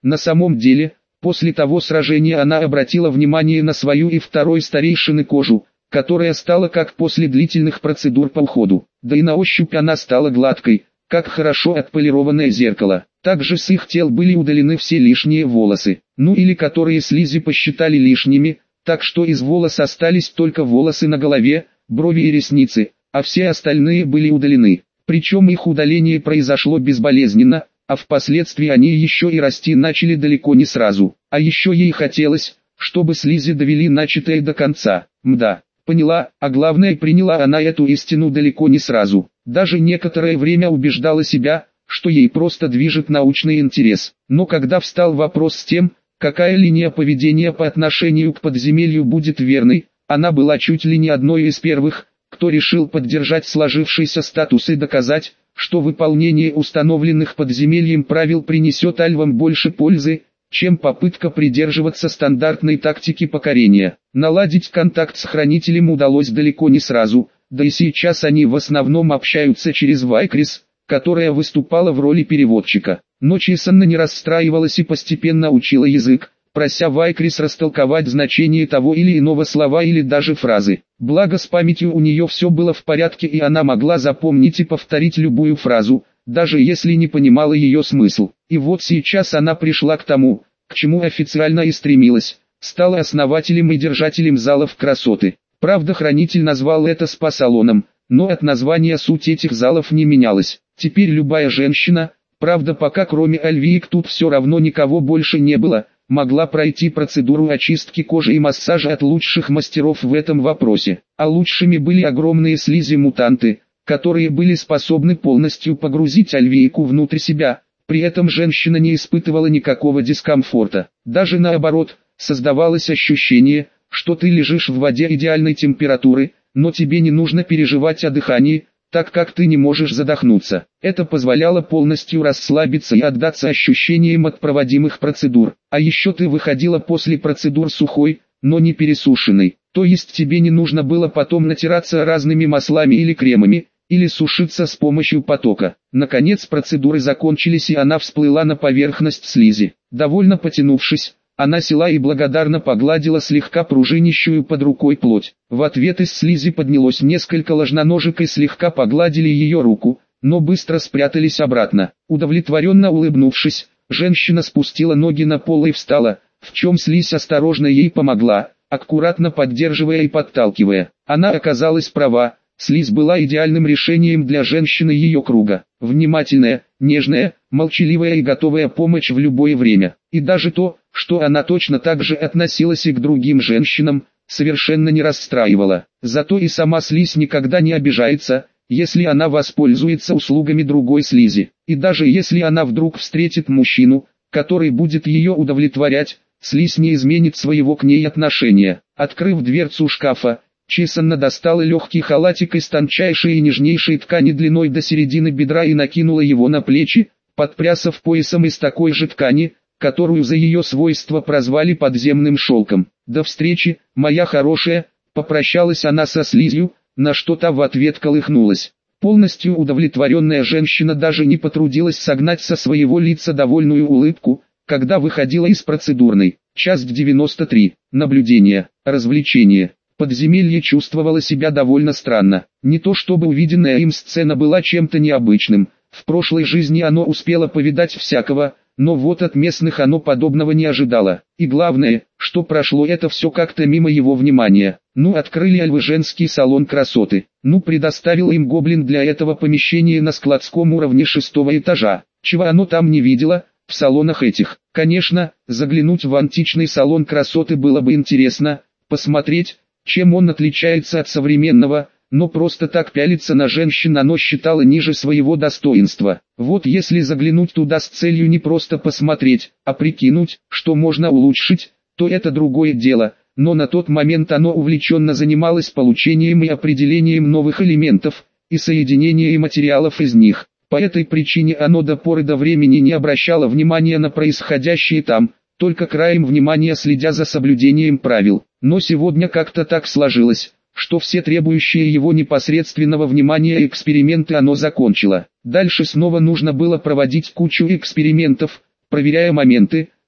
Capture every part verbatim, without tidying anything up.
На самом деле, после того сражения она обратила внимание на свою и второй старейшины кожу, которая стала как после длительных процедур по уходу, да и на ощупь она стала гладкой, как хорошо отполированное зеркало. Также с их тел были удалены все лишние волосы, ну или которые слизи посчитали лишними, так что из волос остались только волосы на голове, брови и ресницы, а все остальные были удалены. Причем их удаление произошло безболезненно, а впоследствии они еще и расти начали далеко не сразу. А еще ей хотелось, чтобы слизи довели начатое до конца. Мда, поняла, а главное, приняла она эту истину далеко не сразу. Даже некоторое время убеждала себя, что ей просто движет научный интерес. Но когда встал вопрос с тем, какая линия поведения по отношению к подземелью будет верной, она была чуть ли не одной из первых, кто решил поддержать сложившийся статус и доказать, что выполнение установленных подземельем правил принесет альвам больше пользы, чем попытка придерживаться стандартной тактики покорения. Наладить контакт с хранителем удалось далеко не сразу, да и сейчас они в основном общаются через Вайкрис, которая выступала в роли переводчика. Но Чисанна не расстраивалась и постепенно учила язык, прося Вайкрис растолковать значение того или иного слова или даже фразы. Благо с памятью у нее все было в порядке, и она могла запомнить и повторить любую фразу, даже если не понимала ее смысл. И вот сейчас она пришла к тому, к чему официально и стремилась, стала основателем и держателем залов красоты. Правда, хранитель назвал это спа-салоном, но от названия суть этих залов не менялась. Теперь любая женщина, правда пока кроме Альвиек тут все равно никого больше не было, могла пройти процедуру очистки кожи и массажа от лучших мастеров в этом вопросе. А лучшими были огромные слизи-мутанты, которые были способны полностью погрузить Альвейку внутрь себя. При этом женщина не испытывала никакого дискомфорта. Даже наоборот, создавалось ощущение, что ты лежишь в воде идеальной температуры, но тебе не нужно переживать о дыхании, так как ты не можешь задохнуться. Это позволяло полностью расслабиться и отдаться ощущениям от проводимых процедур. А еще ты выходила после процедур сухой, но не пересушенной. То есть тебе не нужно было потом натираться разными маслами или кремами, или сушиться с помощью потока. Наконец процедуры закончились, и она всплыла на поверхность слизи. Довольно потянувшись, она села и благодарно погладила слегка пружинищую под рукой плоть. В ответ из слизи поднялось несколько ложноножек и слегка погладили ее руку, но быстро спрятались обратно. Удовлетворенно улыбнувшись, женщина спустила ноги на пол и встала, в чем слизь осторожно ей помогла, аккуратно поддерживая и подталкивая. Она оказалась права, слизь была идеальным решением для женщины ее круга. Внимательная, нежная, молчаливая и готовая помочь в любое время. И даже то, что она точно так же относилась и к другим женщинам, совершенно не расстраивало. Зато и сама слизь никогда не обижается, если она воспользуется услугами другой слизи. И даже если она вдруг встретит мужчину, который будет ее удовлетворять, слизь не изменит своего к ней отношения. Открыв дверцу шкафа, Чисанна достала легкий халатик из тончайшей и нежнейшей ткани длиной до середины бедра и накинула его на плечи, подпрясав поясом из такой же ткани, которую за ее свойства прозвали подземным шелком. «До встречи, моя хорошая», — попрощалась она со слизью, на что та в ответ колыхнулась. Полностью удовлетворенная женщина даже не потрудилась согнать со своего лица довольную улыбку, когда выходила из процедурной. Часть девяносто три. Наблюдение, развлечение. Подземелье чувствовало себя довольно странно. Не то чтобы увиденная им сцена была чем-то необычным, в прошлой жизни оно успело повидать всякого, но вот от местных оно подобного не ожидало. И главное, что прошло это все как-то мимо его внимания. Ну, открыли альвы женский салон красоты. Ну, предоставил им гоблин для этого помещение на складском уровне шестого этажа. Чего оно там не видело, в салонах этих. Конечно, заглянуть в античный салон красоты было бы интересно, посмотреть, чем он отличается от современного, но просто так пялиться на женщин оно считало ниже своего достоинства. Вот если заглянуть туда с целью не просто посмотреть, а прикинуть, что можно улучшить, то это другое дело, но на тот момент оно увлеченно занималось получением и определением новых элементов, и соединением материалов из них. По этой причине оно до поры до времени не обращало внимания на происходящее там, только краем внимания следя за соблюдением правил. Но сегодня как-то так сложилось, что все требующие его непосредственного внимания эксперименты оно закончило. Дальше снова нужно было проводить кучу экспериментов, проверяя моменты,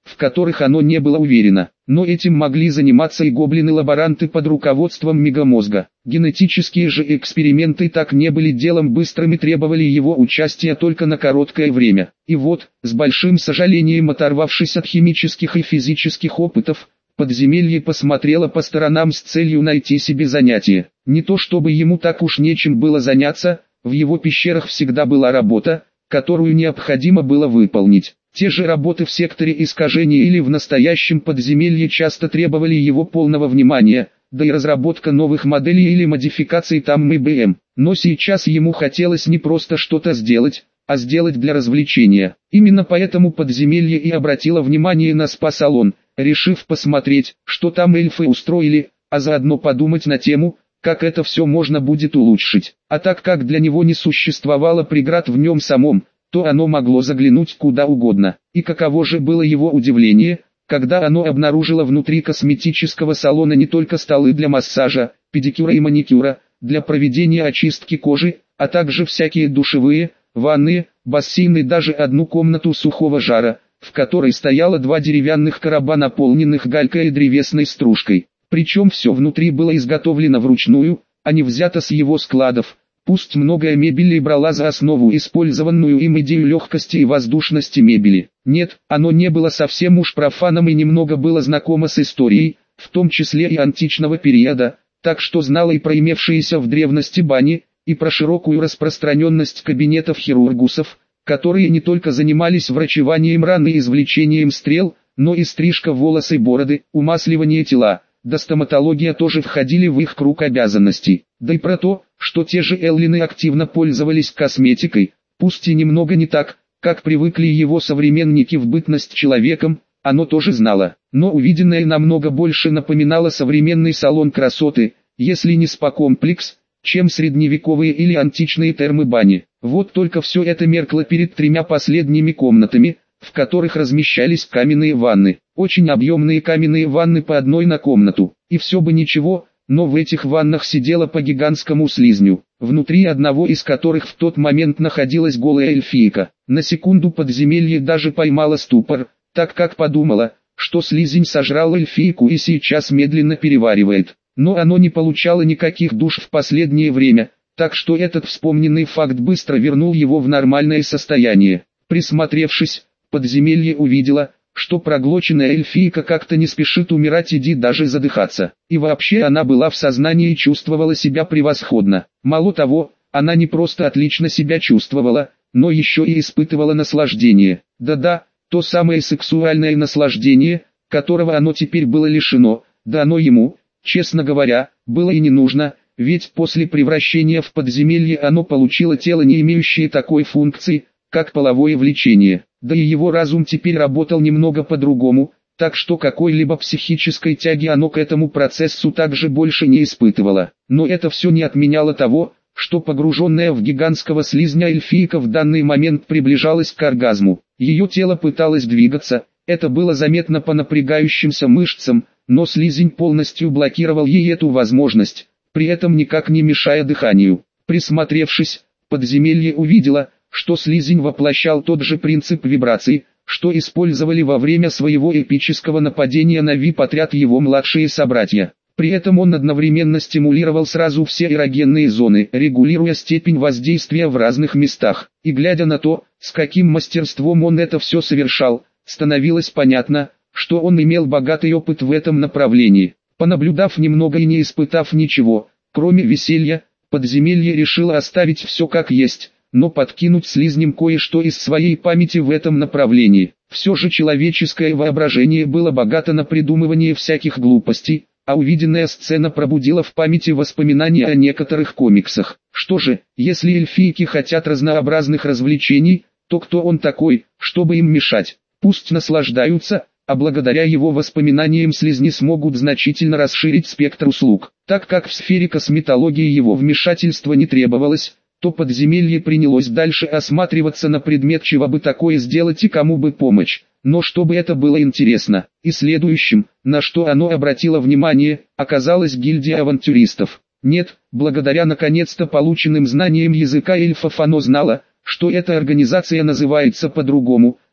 в которых оно не было уверено. Но этим могли заниматься и гоблины-лаборанты под руководством мегамозга. Генетические же эксперименты так не были делом быстрым и требовали его участия только на короткое время. И вот, с большим сожалением оторвавшись от химических и физических опытов, Подземелье посмотрело по сторонам с целью найти себе занятие. Не то чтобы ему так уж нечем было заняться, в его пещерах всегда была работа, которую необходимо было выполнить. Те же работы в секторе искажения или в настоящем подземелье часто требовали его полного внимания, да и разработка новых моделей или модификаций там и бэ эм. Но сейчас ему хотелось не просто что-то сделать, а сделать для развлечения. Именно поэтому подземелье и обратило внимание на спа-салон, решив посмотреть, что там эльфы устроили, а заодно подумать на тему, как это все можно будет улучшить. А так как для него не существовало преград в нем самом, то оно могло заглянуть куда угодно. И каково же было его удивление, когда оно обнаружило внутри косметического салона не только столы для массажа, педикюра и маникюра, для проведения очистки кожи, а также всякие душевые, ванны, бассейны, даже одну комнату сухого жара, в которой стояло два деревянных короба, наполненных галькой и древесной стружкой. Причем все внутри было изготовлено вручную, а не взято с его складов. Пусть многое мебели брала за основу использованную им идею легкости и воздушности мебели. Нет, оно не было совсем уж профаном и немного было знакомо с историей, в том числе и античного периода, так что знало и про имевшиеся в древности бани, и про широкую распространенность кабинетов хирургусов, которые не только занимались врачеванием ран и извлечением стрел, но и стрижка волос и бороды, умасливание тела, да стоматология тоже входили в их круг обязанностей. Да и про то, что те же эллины активно пользовались косметикой, пусть и немного не так, как привыкли его современники в бытность человеком, оно тоже знало. Но увиденное намного больше напоминало современный салон красоты, если не спа-комплекс, чем средневековые или античные термы-бани. Вот только все это меркло перед тремя последними комнатами, в которых размещались каменные ванны. Очень объемные каменные ванны по одной на комнату. И все бы ничего, но в этих ваннах сидело по гигантскому слизню, внутри одного из которых в тот момент находилась голая эльфийка. На секунду подземелье даже поймало ступор, так как подумала, что слизень сожрал эльфийку и сейчас медленно переваривает. Но оно не получало никаких душ в последнее время, так что этот вспомненный факт быстро вернул его в нормальное состояние. Присмотревшись, подземелье увидело, что проглоченная эльфийка как-то не спешит умирать и даже задыхаться. И вообще она была в сознании и чувствовала себя превосходно. Мало того, она не просто отлично себя чувствовала, но еще и испытывала наслаждение. Да-да, то самое сексуальное наслаждение, которого оно теперь было лишено, да оно ему, честно говоря, было и не нужно, ведь после превращения в подземелье оно получило тело, не имеющее такой функции, как половое влечение. Да и его разум теперь работал немного по-другому, так что какой-либо психической тяги оно к этому процессу также больше не испытывало. Но это все не отменяло того, что погруженная в гигантского слизня эльфийка в данный момент приближалась к оргазму. Ее тело пыталось двигаться, это было заметно по напрягающимся мышцам, но слизень полностью блокировал ей эту возможность, при этом никак не мешая дыханию. Присмотревшись, подземелье увидело, что слизень воплощал тот же принцип вибраций, что использовали во время своего эпического нападения на ви ай пи-отряд его младшие собратья. При этом он одновременно стимулировал сразу все эрогенные зоны, регулируя степень воздействия в разных местах. И глядя на то, с каким мастерством он это все совершал, становилось понятно, что он имел богатый опыт в этом направлении. Понаблюдав немного и не испытав ничего, кроме веселья, подземелье решило оставить все как есть, но подкинуть слизням кое-что из своей памяти в этом направлении. Все же человеческое воображение было богато на придумывание всяких глупостей, а увиденная сцена пробудила в памяти воспоминания о некоторых комиксах. Что же, если эльфийки хотят разнообразных развлечений, то кто он такой, чтобы им мешать? Пусть наслаждаются, а благодаря его воспоминаниям слизни смогут значительно расширить спектр услуг. Так как в сфере косметологии его вмешательства не требовалось, то подземелье принялось дальше осматриваться на предмет, чего бы такое сделать и кому бы помочь. Но чтобы это было интересно, и следующим, на что оно обратило внимание, оказалась гильдия авантюристов. Нет, благодаря наконец-то полученным знаниям языка эльфов оно знало, что эта организация называется по-другому,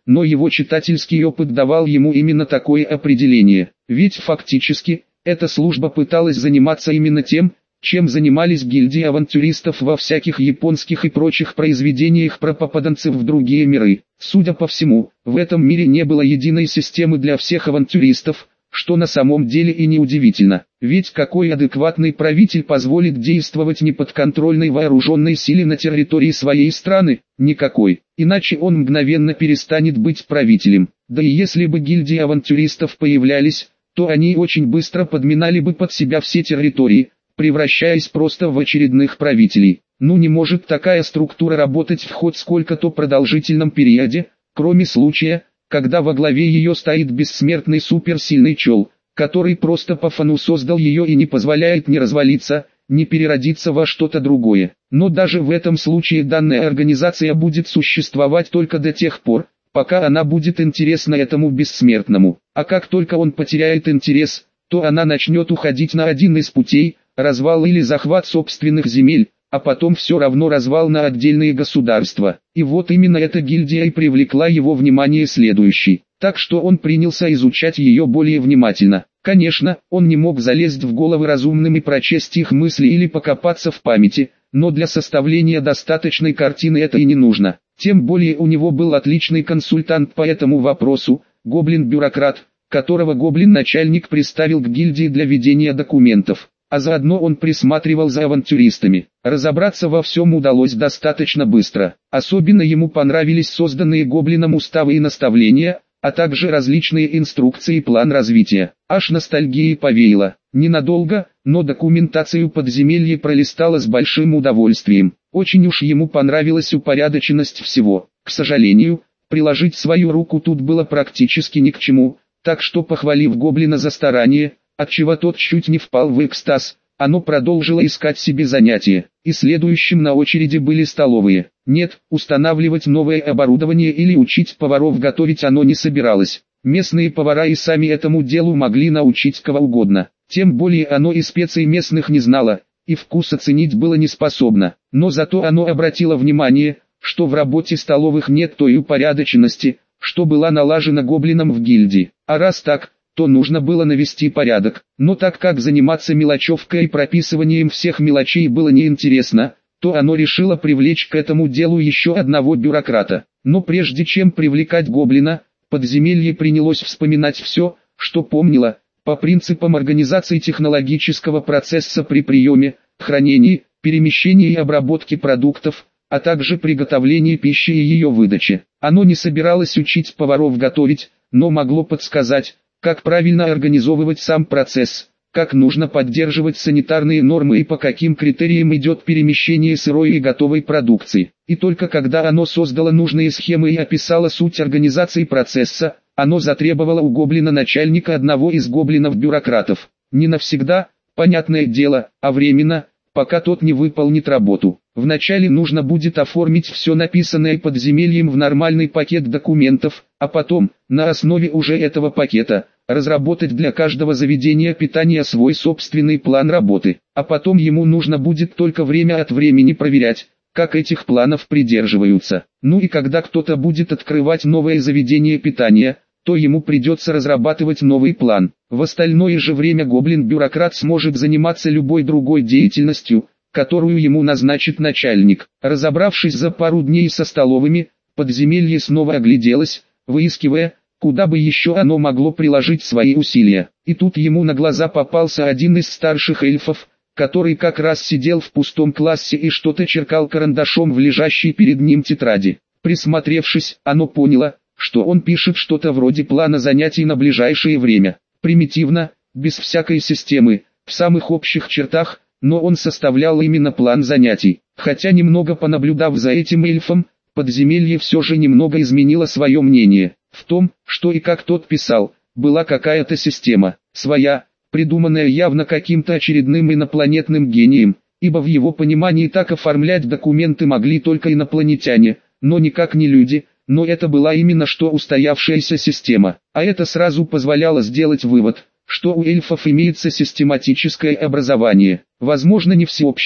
но его читательский опыт давал ему именно такое определение. Ведь фактически, эта служба пыталась заниматься именно тем, чем занимались гильдии авантюристов во всяких японских и прочих произведениях про попаданцев в другие миры. Судя по всему, в этом мире не было единой системы для всех авантюристов, что на самом деле и не удивительно. Ведь какой адекватный правитель позволит действовать неподконтрольной вооруженной силе на территории своей страны? Никакой. Иначе он мгновенно перестанет быть правителем. Да и если бы гильдии авантюристов появлялись, то они очень быстро подминали бы под себя все территории, превращаясь просто в очередных правителей. Ну не может такая структура работать в хоть сколько-то продолжительном периоде, кроме случая, когда во главе ее стоит бессмертный суперсильный чел, который просто по фану создал ее и не позволяет ни развалиться, ни переродиться во что-то другое. Но даже в этом случае данная организация будет существовать только до тех пор, пока она будет интересна этому бессмертному. А как только он потеряет интерес, то она начнет уходить на один из путей, развал или захват собственных земель, а потом все равно развал на отдельные государства. И вот именно эта гильдия и привлекла его внимание следующей. Так что он принялся изучать ее более внимательно. Конечно, он не мог залезть в головы разумным и прочесть их мысли или покопаться в памяти, но для составления достаточной картины это и не нужно. Тем более у него был отличный консультант по этому вопросу, гоблин-бюрократ, которого гоблин-начальник приставил к гильдии для ведения документов. А заодно он присматривал за авантюристами. Разобраться во всем удалось достаточно быстро. Особенно ему понравились созданные гоблином уставы и наставления, а также различные инструкции и план развития. Аж ностальгией повеяло. Ненадолго, но документацию подземелья пролистало с большим удовольствием. Очень уж ему понравилась упорядоченность всего. К сожалению, приложить свою руку тут было практически ни к чему, так что, похвалив гоблина за старание, отчего тот чуть не впал в экстаз, оно продолжило искать себе занятия, и следующим на очереди были столовые. Нет, устанавливать новое оборудование или учить поваров готовить оно не собиралось. Местные повара и сами этому делу могли научить кого угодно, тем более оно и специй местных не знало, и вкус оценить было не способно. Но зато оно обратило внимание, что в работе столовых нет той упорядоченности, что была налажена гоблином в гильдии. А раз так, то нужно было навести порядок. Но так как заниматься мелочевкой и прописыванием всех мелочей было неинтересно, то оно решило привлечь к этому делу еще одного бюрократа. Но прежде чем привлекать гоблина, подземелье принялось вспоминать все, что помнило, по принципам организации технологического процесса при приеме, хранении, перемещении и обработке продуктов, а также приготовлении пищи и ее выдаче. Оно не собиралось учить поваров готовить, но могло подсказать, как правильно организовывать сам процесс, как нужно поддерживать санитарные нормы и по каким критериям идет перемещение сырой и готовой продукции. И только когда оно создало нужные схемы и описало суть организации процесса, оно затребовало у гоблина-начальника одного из гоблинов-бюрократов. Не навсегда, понятное дело, а временно, пока тот не выполнит работу. Вначале нужно будет оформить все написанное подземельем в нормальный пакет документов, а потом, на основе уже этого пакета, разработать для каждого заведения питания свой собственный план работы. А потом ему нужно будет только время от времени проверять, как этих планов придерживаются. Ну и когда кто-то будет открывать новое заведение питания, то ему придется разрабатывать новый план. В остальное же время гоблин-бюрократ сможет заниматься любой другой деятельностью, которую ему назначит начальник. Разобравшись за пару дней со столовыми, подземелье снова огляделось, выискивая, куда бы еще оно могло приложить свои усилия. И тут ему на глаза попался один из старших эльфов, который как раз сидел в пустом классе и что-то черкал карандашом в лежащей перед ним тетради. Присмотревшись, оно поняло, что он пишет что-то вроде плана занятий на ближайшее время. Примитивно, без всякой системы, в самых общих чертах, но он составлял именно план занятий. Хотя немного понаблюдав за этим эльфом, подземелье все же немного изменило свое мнение. В том, что и как тот писал, была какая-то система, своя, придуманная явно каким-то очередным инопланетным гением, ибо в его понимании так оформлять документы могли только инопланетяне, но никак не люди. Но это была именно что устоявшаяся система, а это сразу позволяло сделать вывод, что у эльфов имеется систематическое образование, возможно не всеобщее,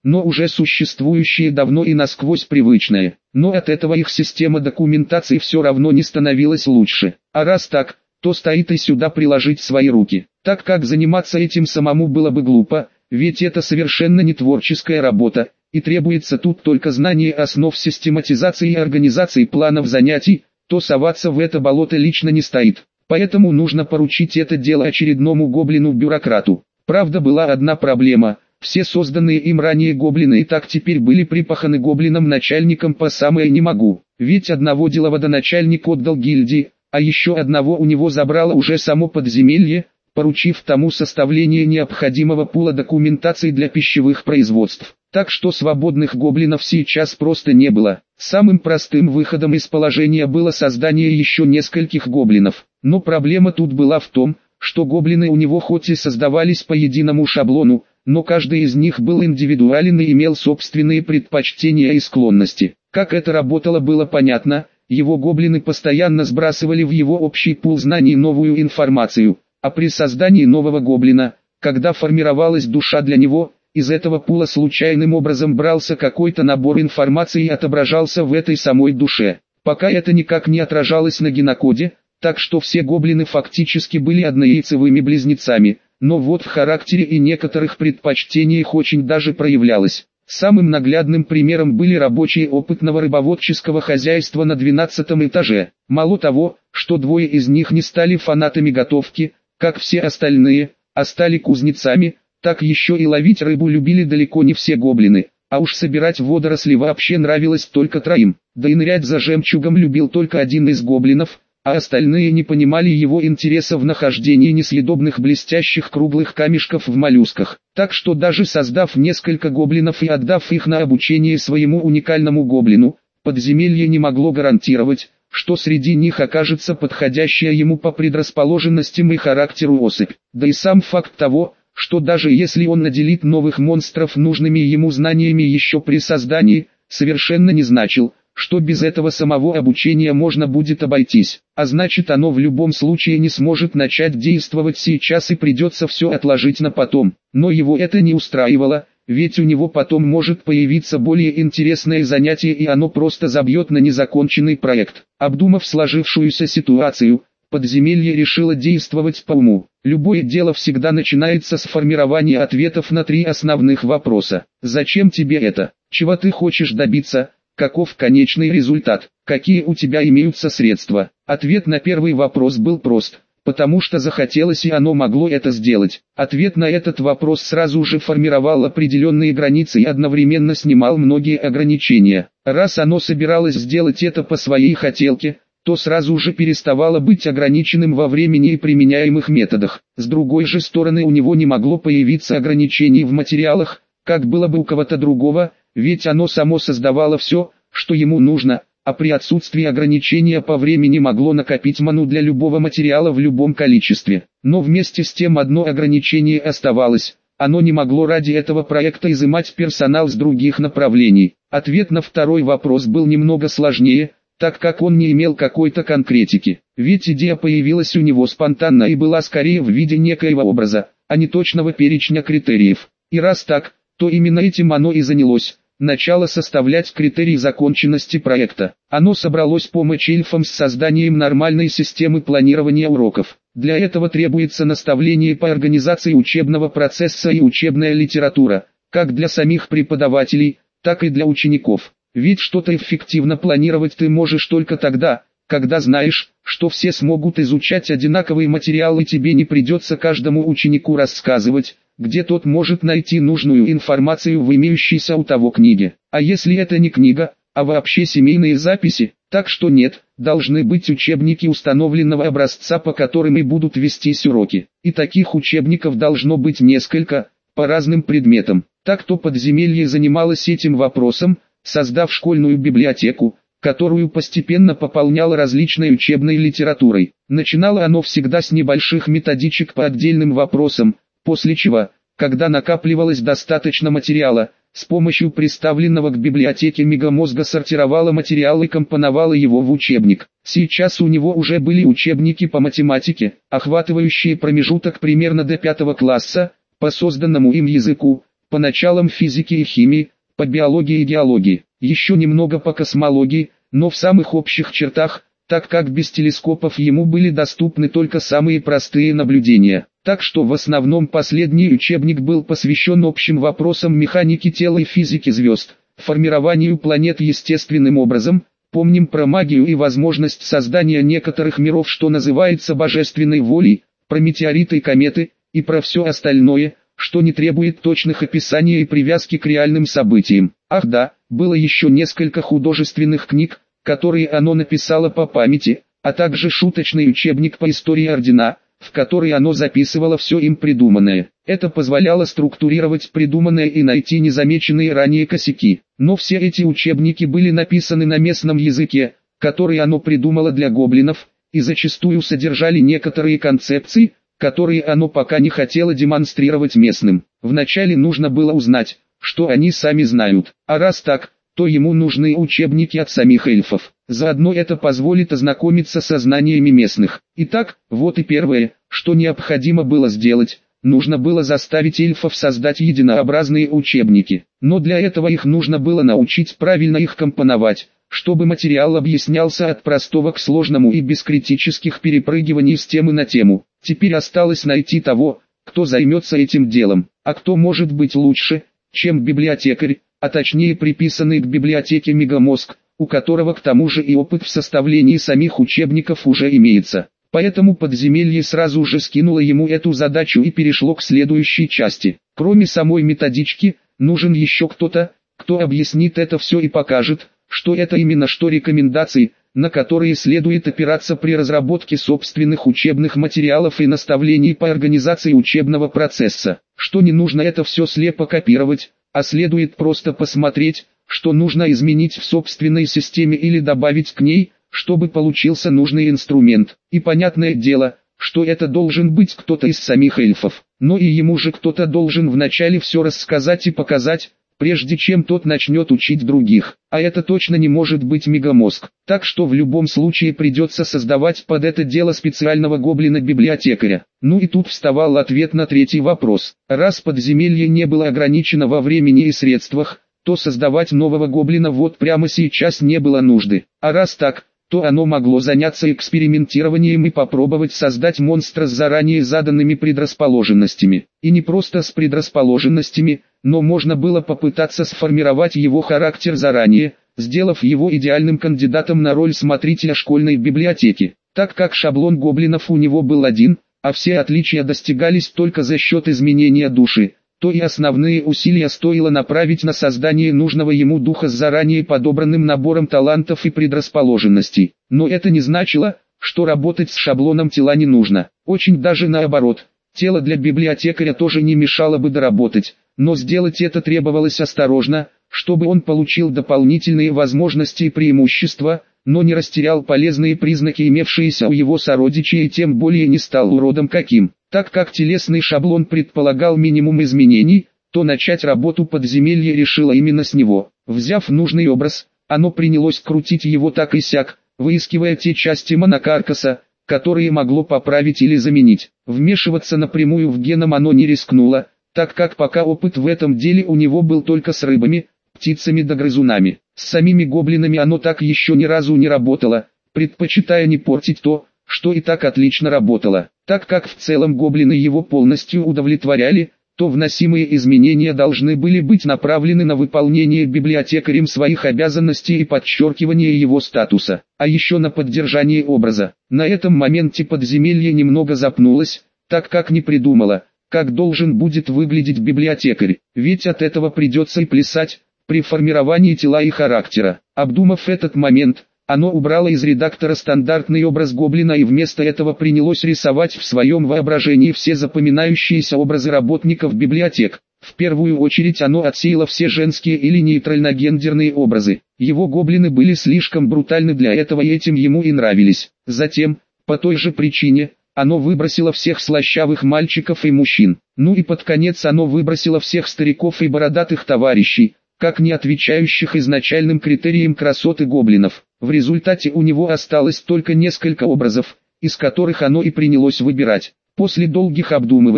но уже существующее давно и насквозь привычное. Но от этого их система документации все равно не становилась лучше. А раз так, то стоит и сюда приложить свои руки. Так как заниматься этим самому было бы глупо, ведь это совершенно не творческая работа, и требуется тут только знание основ систематизации и организации планов занятий, то соваться в это болото лично не стоит. Поэтому нужно поручить это дело очередному гоблину-бюрократу. Правда, была одна проблема. Все созданные им ранее гоблины и так теперь были припаханы гоблином-начальником по самое не могу. Ведь одного деловода начальник отдал гильдии, а еще одного у него забрало уже само подземелье, поручив тому составление необходимого пула документации для пищевых производств. Так что свободных гоблинов сейчас просто не было. Самым простым выходом из положения было создание еще нескольких гоблинов. Но проблема тут была в том, что гоблины у него хоть и создавались по единому шаблону, но каждый из них был индивидуален и имел собственные предпочтения и склонности. Как это работало, было понятно. Его гоблины постоянно сбрасывали в его общий пул знаний новую информацию, а при создании нового гоблина, когда формировалась душа для него, из этого пула случайным образом брался какой-то набор информации и отображался в этой самой душе. Пока это никак не отражалось на генокоде, так что все гоблины фактически были однояйцевыми близнецами, но вот в характере и некоторых предпочтениях очень даже проявлялось. Самым наглядным примером были рабочие опытного рыбоводческого хозяйства на двенадцатом этаже. Мало того, что двое из них не стали фанатами готовки, как все остальные, а стали кузнецами, так еще и ловить рыбу любили далеко не все гоблины, а уж собирать водоросли вообще нравилось только троим, да и нырять за жемчугом любил только один из гоблинов, а остальные не понимали его интереса в нахождении несъедобных блестящих круглых камешков в моллюсках. Так что даже создав несколько гоблинов и отдав их на обучение своему уникальному гоблину, подземелье не могло гарантировать, что среди них окажется подходящая ему по предрасположенностям и характеру особь. Да и сам факт того, что даже если он наделит новых монстров нужными ему знаниями еще при создании, совершенно не значил, что без этого самого обучения можно будет обойтись, а значит оно в любом случае не сможет начать действовать сейчас и придется все отложить на потом. Но его это не устраивало, ведь у него потом может появиться более интересное занятие и оно просто забьет на незаконченный проект. Обдумав сложившуюся ситуацию, подземелье решило действовать по уму. Любое дело всегда начинается с формирования ответов на три основных вопроса. Зачем тебе это? Чего ты хочешь добиться? Каков конечный результат? Какие у тебя имеются средства? Ответ на первый вопрос был прост, потому что захотелось и оно могло это сделать. Ответ на этот вопрос сразу же формировал определенные границы и одновременно снимал многие ограничения. Раз оно собиралось сделать это по своей хотелке, то сразу же переставало быть ограниченным во времени и применяемых методах. С другой же стороны у него не могло появиться ограничений в материалах, как было бы у кого-то другого, ведь оно само создавало все, что ему нужно, а при отсутствии ограничения по времени могло накопить ману для любого материала в любом количестве. Но вместе с тем одно ограничение оставалось, оно не могло ради этого проекта изымать персонал с других направлений. Ответ на второй вопрос был немного сложнее, так как он не имел какой-то конкретики, ведь идея появилась у него спонтанно и была скорее в виде некоего образа, а не точного перечня критериев. И раз так, то именно этим оно и занялось. Начало составлять критерии законченности проекта. Оно собралось помочь эльфам с созданием нормальной системы планирования уроков. Для этого требуется наставление по организации учебного процесса и учебная литература, как для самих преподавателей, так и для учеников. Ведь что-то эффективно планировать ты можешь только тогда, когда знаешь, что все смогут изучать одинаковый материал и тебе не придется каждому ученику рассказывать, где тот может найти нужную информацию в имеющейся у того книге. А если это не книга, а вообще семейные записи, так что нет, должны быть учебники установленного образца, по которым и будут вестись уроки. И таких учебников должно быть несколько, по разным предметам. Так то подземелье занималось этим вопросом, создав школьную библиотеку, которую постепенно пополняло различной учебной литературой. Начинало оно всегда с небольших методичек по отдельным вопросам, после чего, когда накапливалось достаточно материала, с помощью представленного к библиотеке мегамозга сортировала материал и компоновала его в учебник. Сейчас у него уже были учебники по математике, охватывающие промежуток примерно до пятого класса, по созданному им языку, по началам физики и химии, по биологии и геологии, еще немного по космологии, но в самых общих чертах, так как без телескопов ему были доступны только самые простые наблюдения. Так что в основном последний учебник был посвящен общим вопросам механики тела и физики звезд, формированию планет естественным образом. Помним про магию и возможность создания некоторых миров, что называется божественной волей, про метеориты и кометы, и про все остальное, что не требует точных описаний и привязки к реальным событиям. Ах да, было еще несколько художественных книг, которые оно написало по памяти, а также шуточный учебник по истории ордена, в который оно записывало все им придуманное. Это позволяло структурировать придуманное и найти незамеченные ранее косяки. Но все эти учебники были написаны на местном языке, который оно придумало для гоблинов, и зачастую содержали некоторые концепции, которые оно пока не хотело демонстрировать местным. Вначале нужно было узнать, что они сами знают, а раз так, то ему нужны учебники от самих эльфов. Заодно это позволит ознакомиться со знаниями местных. Итак, вот и первое, что необходимо было сделать. Нужно было заставить эльфов создать единообразные учебники. Но для этого их нужно было научить правильно их компоновать, чтобы материал объяснялся от простого к сложному и без критических перепрыгиваний с темы на тему. Теперь осталось найти того, кто займется этим делом. А кто может быть лучше, чем библиотекарь, а точнее приписанный к библиотеке Мегамозг, у которого к тому же и опыт в составлении самих учебников уже имеется. Поэтому подземелье сразу же скинуло ему эту задачу и перешло к следующей части. Кроме самой методички, нужен еще кто-то, кто объяснит это все и покажет, что это именно что рекомендации, на которые следует опираться при разработке собственных учебных материалов и наставлений по организации учебного процесса. Что не нужно это все слепо копировать, а следует просто посмотреть, что нужно изменить в собственной системе или добавить к ней, чтобы получился нужный инструмент. И понятное дело, что это должен быть кто-то из самих эльфов. Но и ему же кто-то должен вначале все рассказать и показать, прежде чем тот начнет учить других. А это точно не может быть Мегамозг. Так что в любом случае придется создавать под это дело специального гоблина-библиотекаря. Ну и тут вставал ответ на третий вопрос. Раз подземелье не было ограничено во времени и средствах, то создавать нового гоблина вот прямо сейчас не было нужды. А раз так, то оно могло заняться экспериментированием и попробовать создать монстра с заранее заданными предрасположенностями. И не просто с предрасположенностями, но можно было попытаться сформировать его характер заранее, сделав его идеальным кандидатом на роль смотрителя школьной библиотеки. Так как шаблон гоблинов у него был один, а все отличия достигались только за счет изменения души, то и основные усилия стоило направить на создание нужного ему духа с заранее подобранным набором талантов и предрасположенностей. Но это не значило, что работать с шаблоном тела не нужно. Очень даже наоборот, тело для библиотекаря тоже не мешало бы доработать, но сделать это требовалось осторожно, чтобы он получил дополнительные возможности и преимущества, но не растерял полезные признаки, имевшиеся у его сородичей, и тем более не стал уродом каким. Так как телесный шаблон предполагал минимум изменений, то начать работу подземелья решило именно с него. Взяв нужный образ, оно принялось крутить его так и сяк, выискивая те части монокаркаса, которые могло поправить или заменить. Вмешиваться напрямую в геном оно не рискнуло, так как пока опыт в этом деле у него был только с рыбами, птицами да грызунами. С самими гоблинами оно так еще ни разу не работало, предпочитая не портить то, что и так отлично работало. Так как в целом гоблины его полностью удовлетворяли, то вносимые изменения должны были быть направлены на выполнение библиотекарем своих обязанностей и подчеркивание его статуса, а еще на поддержание образа. На этом моменте подземелье немного запнулось, так как не придумало, как должен будет выглядеть библиотекарь, ведь от этого придется и плясать, при формировании тела и характера. Обдумав этот момент, оно убрало из редактора стандартный образ гоблина и вместо этого принялось рисовать в своем воображении все запоминающиеся образы работников библиотек. В первую очередь оно отсеяло все женские или нейтрально-гендерные образы. Его гоблины были слишком брутальны для этого, и этим ему и нравились. Затем, по той же причине, оно выбросило всех слащавых мальчиков и мужчин. Ну и под конец оно выбросило всех стариков и бородатых товарищей, как не отвечающих изначальным критериям красоты гоблинов. В результате у него осталось только несколько образов, из которых оно и принялось выбирать. После долгих обдумывания,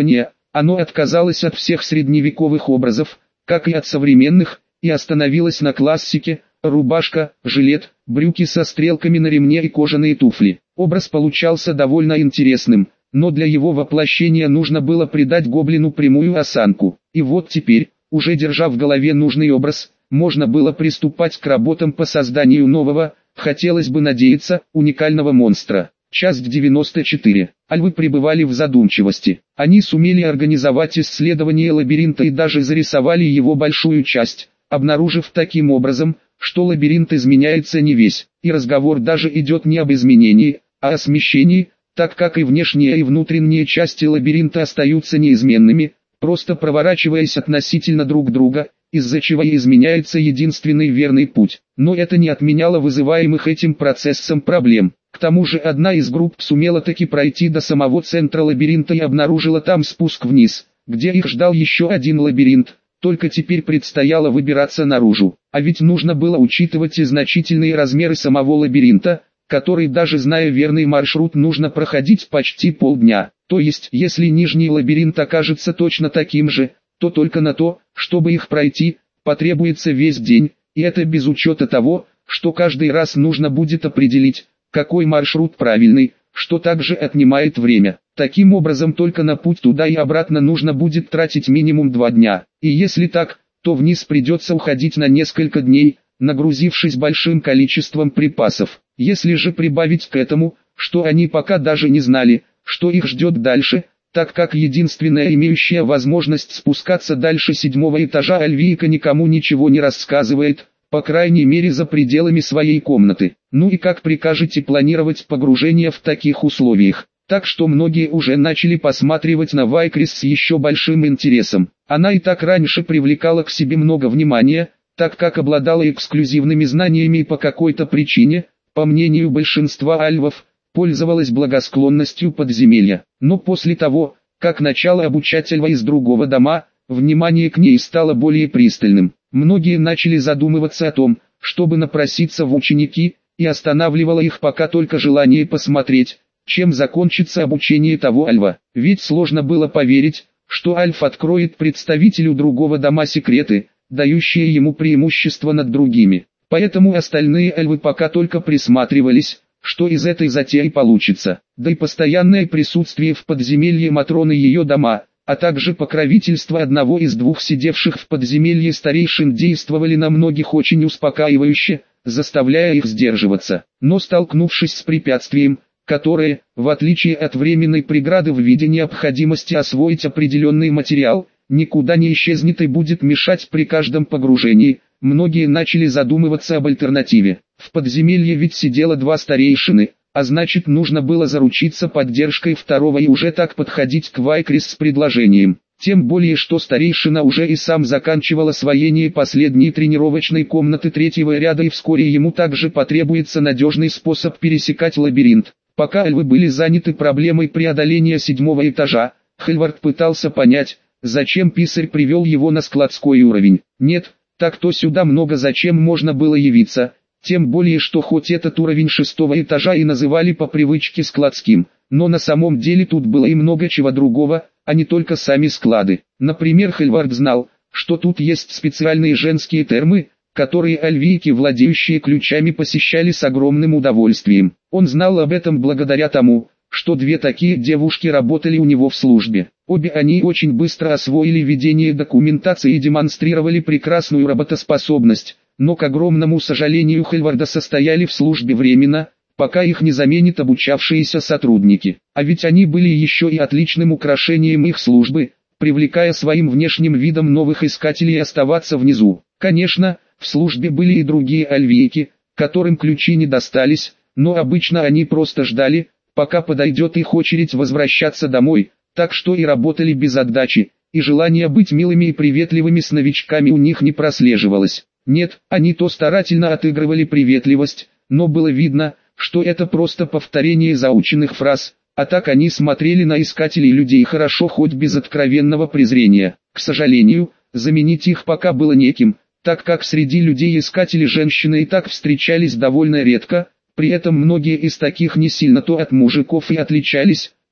Оно отказалось от всех средневековых образов, как и от современных, и остановилось на классике: рубашка, жилет, брюки со стрелками на ремне и кожаные туфли. Образ получался довольно интересным, но для его воплощения нужно было придать гоблину прямую осанку. И вот теперь, уже держа в голове нужный образ, можно было приступать к работам по созданию нового, хотелось бы надеяться, уникального монстра. Часть девяносто четыре. Альвы пребывали в задумчивости. Они сумели организовать исследование лабиринта и даже зарисовали его большую часть, обнаружив таким образом, что лабиринт изменяется не весь, и разговор даже идет не об изменении, а о смещении, так как и внешние и внутренние части лабиринта остаются неизменными, просто проворачиваясь относительно друг друга, из-за чего и изменяется единственный верный путь. Но это не отменяло вызываемых этим процессом проблем. К тому же одна из групп сумела таки пройти до самого центра лабиринта и обнаружила там спуск вниз, где их ждал еще один лабиринт, только теперь предстояло выбираться наружу. А ведь нужно было учитывать и значительные размеры самого лабиринта, который, даже зная верный маршрут, нужно проходить почти полдня. То есть, если нижний лабиринт окажется точно таким же, то только на то, чтобы их пройти, потребуется весь день, и это без учета того, что каждый раз нужно будет определить, какой маршрут правильный, что также отнимает время. Таким образом, только на путь туда и обратно нужно будет тратить минимум два дня. И если так, то вниз придется уходить на несколько дней, нагрузившись большим количеством припасов. Если же прибавить к этому, что они пока даже не знали, что их ждет дальше, так как единственная имеющая возможность спускаться дальше седьмого этажа Альвийка никому ничего не рассказывает, по крайней мере за пределами своей комнаты. Ну и как прикажете планировать погружение в таких условиях? Так что многие уже начали посматривать на Вайкрис с еще большим интересом. Она и так раньше привлекала к себе много внимания, так как обладала эксклюзивными знаниями и по какой-то причине, по мнению большинства альвов, пользовалась благосклонностью подземелья. Но после того, как начала обучать альва из другого дома, внимание к ней стало более пристальным. Многие начали задумываться о том, чтобы напроситься в ученики, и останавливало их пока только желание посмотреть, чем закончится обучение того альва. Ведь сложно было поверить, что альф откроет представителю другого дома секреты, дающие ему преимущество над другими. Поэтому остальные альвы пока только присматривались, что из этой затеи получится. Да и постоянное присутствие в подземелье Матроны и ее дома, а также покровительство одного из двух сидевших в подземелье старейшин действовали на многих очень успокаивающе, заставляя их сдерживаться. Но столкнувшись с препятствием, которое, в отличие от временной преграды в виде необходимости освоить определенный материал, никуда не исчезнет и будет мешать при каждом погружении, многие начали задумываться об альтернативе. В подземелье ведь сидело два старейшины, а значит нужно было заручиться поддержкой второго и уже так подходить к Вайкрис с предложением. Тем более что старейшина уже и сам заканчивал освоение последней тренировочной комнаты третьего ряда, и вскоре ему также потребуется надежный способ пересекать лабиринт. Пока альвы были заняты проблемой преодоления седьмого этажа, Хельвард пытался понять, зачем писарь привел его на складской уровень. Нет, так то сюда много зачем можно было явиться, тем более что хоть этот уровень шестого этажа и называли по привычке складским, но на самом деле тут было и много чего другого, а не только сами склады. Например, Хельвард знал, что тут есть специальные женские термы, которые альвийки, владеющие ключами, посещали с огромным удовольствием. Он знал об этом благодаря тому, что две такие девушки работали у него в службе. Обе они очень быстро освоили ведение документации и демонстрировали прекрасную работоспособность, но к огромному сожалению Хельварда состояли в службе временно, пока их не заменят обучавшиеся сотрудники. А ведь они были еще и отличным украшением их службы, привлекая своим внешним видом новых искателей оставаться внизу. Конечно, в службе были и другие альвийки, которым ключи не достались, но обычно они просто ждали, пока подойдет их очередь возвращаться домой, так что и работали без отдачи, и желание быть милыми и приветливыми с новичками у них не прослеживалось. Нет, они то старательно отыгрывали приветливость, но было видно, что это просто повторение заученных фраз, а так они смотрели на искателей людей хорошо, хоть без откровенного презрения. К сожалению, заменить их пока было неким, так как среди людей-искателей женщины и так встречались довольно редко, при этом многие из таких не сильно то от мужиков и отличались,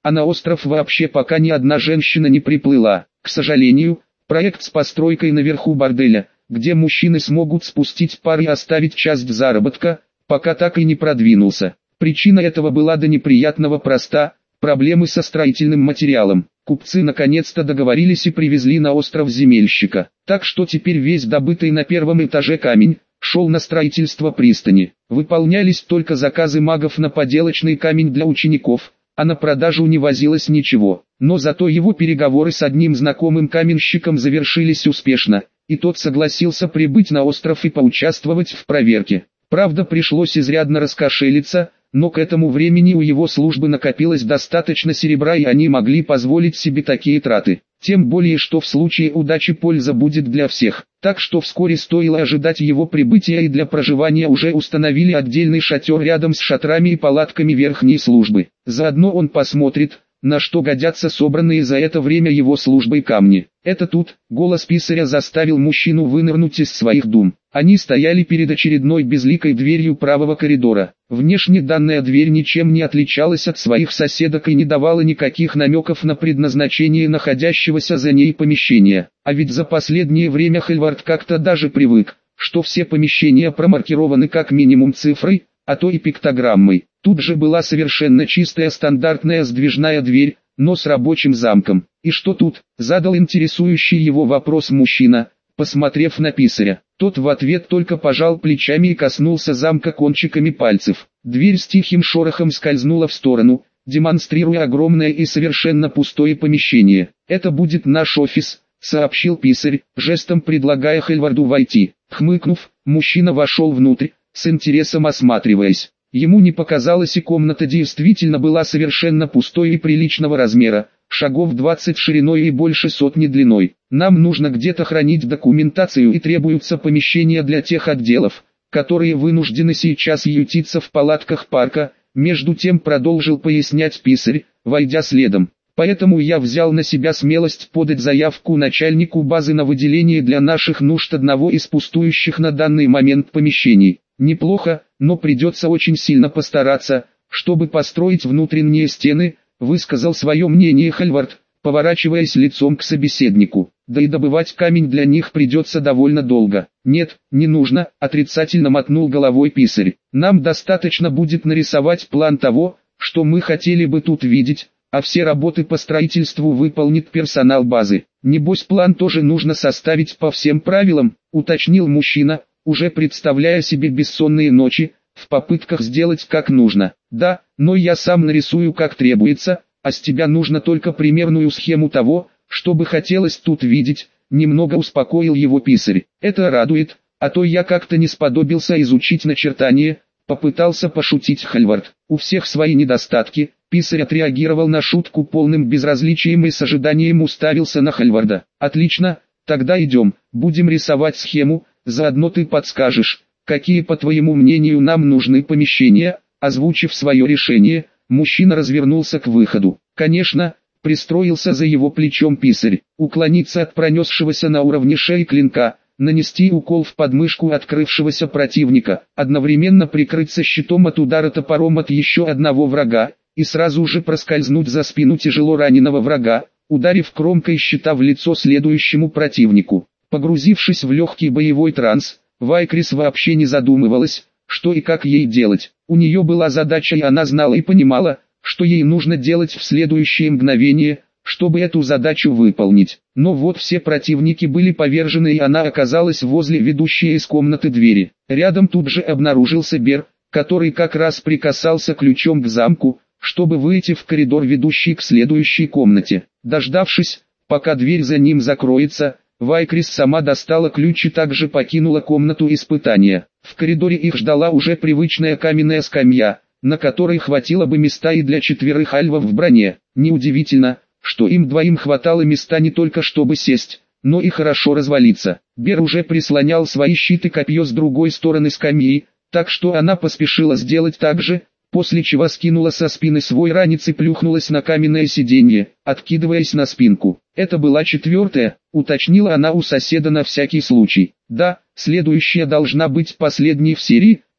а на остров вообще пока ни одна женщина не приплыла. К сожалению, проект с постройкой наверху борделя, где мужчины смогут спустить пар и оставить часть заработка, пока так и не продвинулся. Причина этого была до неприятного проста – проблемы со строительным материалом. Купцы наконец-то договорились и привезли на остров земельщика. Так что теперь весь добытый на первом этаже камень шел на строительство пристани. Выполнялись только заказы магов на поделочный камень для учеников, а на продажу не возилось ничего. Но зато его переговоры с одним знакомым каменщиком завершились успешно, и тот согласился прибыть на остров и поучаствовать в проверке. Правда, пришлось изрядно раскошелиться, но к этому времени у его службы накопилось достаточно серебра, и они могли позволить себе такие траты. Тем более, что в случае удачи польза будет для всех. Так что вскоре стоило ожидать его прибытия, и для проживания уже установили отдельный шатер рядом с шатрами и палатками верхней службы. Заодно он посмотрит, на что годятся собранные за это время его службой камни. Это тут, голос писаря заставил мужчину вынырнуть из своих дум. Они стояли перед очередной безликой дверью правого коридора. Внешне данная дверь ничем не отличалась от своих соседок и не давала никаких намеков на предназначение находящегося за ней помещения. А ведь за последнее время Хельвард как-то даже привык, что все помещения промаркированы как минимум цифрой, а то и пиктограммой. Тут же была совершенно чистая стандартная сдвижная дверь, но с рабочим замком. «И что тут?» – задал интересующий его вопрос мужчина, посмотрев на писаря. Тот в ответ только пожал плечами и коснулся замка кончиками пальцев. Дверь с тихим шорохом скользнула в сторону, демонстрируя огромное и совершенно пустое помещение. «Это будет наш офис», — сообщил писарь, жестом предлагая Хельварду войти. Хмыкнув, мужчина вошел внутрь, с интересом осматриваясь. Ему не показалось, и комната действительно была совершенно пустой и приличного размера, шагов двадцать шириной и больше сотни длиной. «Нам нужно где-то хранить документацию, и требуются помещения для тех отделов, которые вынуждены сейчас ютиться в палатках парка», между тем продолжил пояснять писарь, войдя следом. «Поэтому я взял на себя смелость подать заявку начальнику базы на выделение для наших нужд одного из пустующих на данный момент помещений. Неплохо, но придется очень сильно постараться, чтобы построить внутренние стены», высказал свое мнение Хельвард, поворачиваясь лицом к собеседнику. «Да и добывать камень для них придется довольно долго». «Нет, не нужно», отрицательно мотнул головой писарь. «Нам достаточно будет нарисовать план того, что мы хотели бы тут видеть, а все работы по строительству выполнит персонал базы». «Небось, план тоже нужно составить по всем правилам», уточнил мужчина, уже представляя себе бессонные ночи, в попытках сделать как нужно. «Да, но я сам нарисую как требуется, а с тебя нужно только примерную схему того, что бы хотелось тут видеть», немного успокоил его писарь. «Это радует, а то я как-то не сподобился изучить начертание», попытался пошутить Хельвард. «У всех свои недостатки», писарь отреагировал на шутку полным безразличием и с ожиданием уставился на Хельварда. «Отлично, тогда идем, будем рисовать схему, заодно ты подскажешь, какие, по твоему мнению, нам нужны помещения». Озвучив свое решение, мужчина развернулся к выходу. «Конечно», пристроился за его плечом писарь, «уклониться от пронесшегося на уровне шеи клинка, нанести укол в подмышку открывшегося противника, одновременно прикрыться щитом от удара топором от еще одного врага, и сразу же проскользнуть за спину тяжело раненого врага, ударив кромкой щита в лицо следующему противнику». Погрузившись в легкий боевой транс, Вайкрис вообще не задумывалась, что и как ей делать. У нее была задача, и она знала и понимала, что ей нужно делать в следующее мгновение, чтобы эту задачу выполнить. Но вот все противники были повержены, и она оказалась возле ведущей из комнаты двери. Рядом тут же обнаружился Бер, который как раз прикасался ключом к замку, чтобы выйти в коридор, ведущий к следующей комнате. Дождавшись, пока дверь за ним закроется, Вайкрис сама достала ключ и также покинула комнату испытания. В коридоре их ждала уже привычная каменная скамья, на которой хватило бы места и для четверых альвов в броне. Неудивительно, что им двоим хватало места не только чтобы сесть, но и хорошо развалиться. Бер уже прислонял свои щиты и копье с другой стороны скамьи, так что она поспешила сделать так же, после чего скинула со спины свой ранец и плюхнулась на каменное сиденье, откидываясь на спинку. «Это была четвертая», уточнила она у соседа на всякий случай. «Да, следующая должна быть последней в серии»,